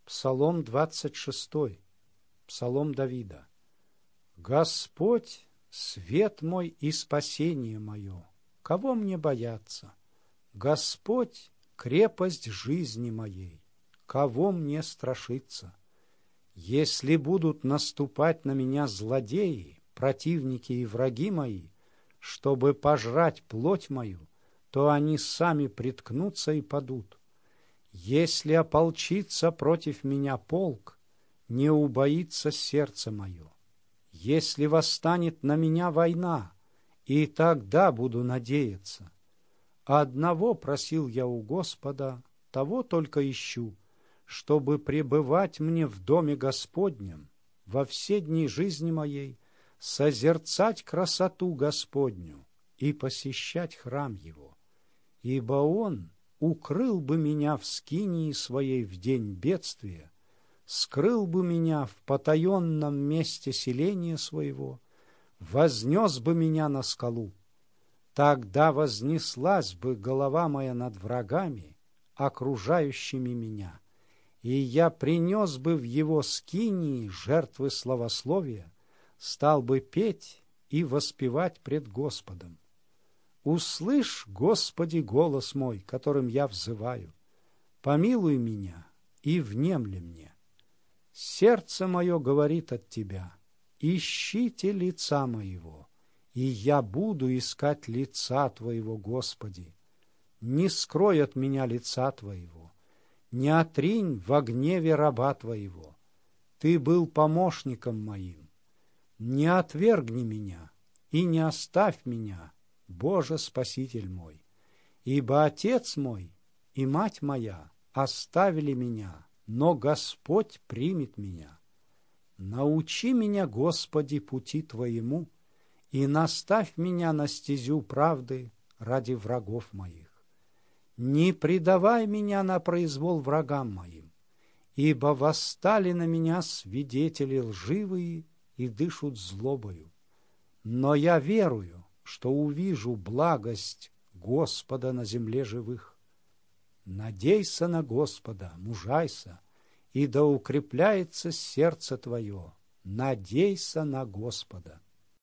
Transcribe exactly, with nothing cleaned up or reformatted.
Псалом двадцать шестой, Псалом Давида. Господь — свет мой и спасение мое, кого мне бояться? Господь — крепость жизни моей, кого мне страшиться? Если будут наступать на меня злодеи, противники и враги мои, чтобы пожрать плоть мою, то они сами приткнутся и падут. Если ополчится против меня полк, не убоится сердце мое. Если восстанет на меня война, и тогда буду надеяться. Одного просил я у Господа, того только ищу, чтобы пребывать мне в доме Господнем во все дни жизни моей, созерцать красоту Господню и посещать храм Его. Ибо Он укрыл бы меня в скинии своей в день бедствия, скрыл бы меня в потаенном месте селения своего, вознес бы меня на скалу. Тогда вознеслась бы голова моя над врагами, окружающими меня, и я принес бы в его скинии жертвы славословия, стал бы петь и воспевать пред Господом. Услышь, Господи, голос мой, которым я взываю. Помилуй меня и внемли мне. Сердце мое говорит от Тебя: ищите лица моего, и я буду искать лица Твоего, Господи. Не скрой от меня лица Твоего, не отринь во гневе раба Твоего. Ты был помощником моим. Не отвергни меня и не оставь меня, Боже, Спаситель мой, ибо отец мой и мать моя оставили меня, но Господь примет меня. Научи меня, Господи, пути Твоему, и наставь меня на стезю правды ради врагов моих. Не предавай меня на произвол врагам моим, ибо восстали на меня свидетели лживые и дышут злобою. Но я верую, что увижу благость Господа на земле живых. Надейся на Господа, мужайся, и да укрепляется сердце твое. Надейся на Господа.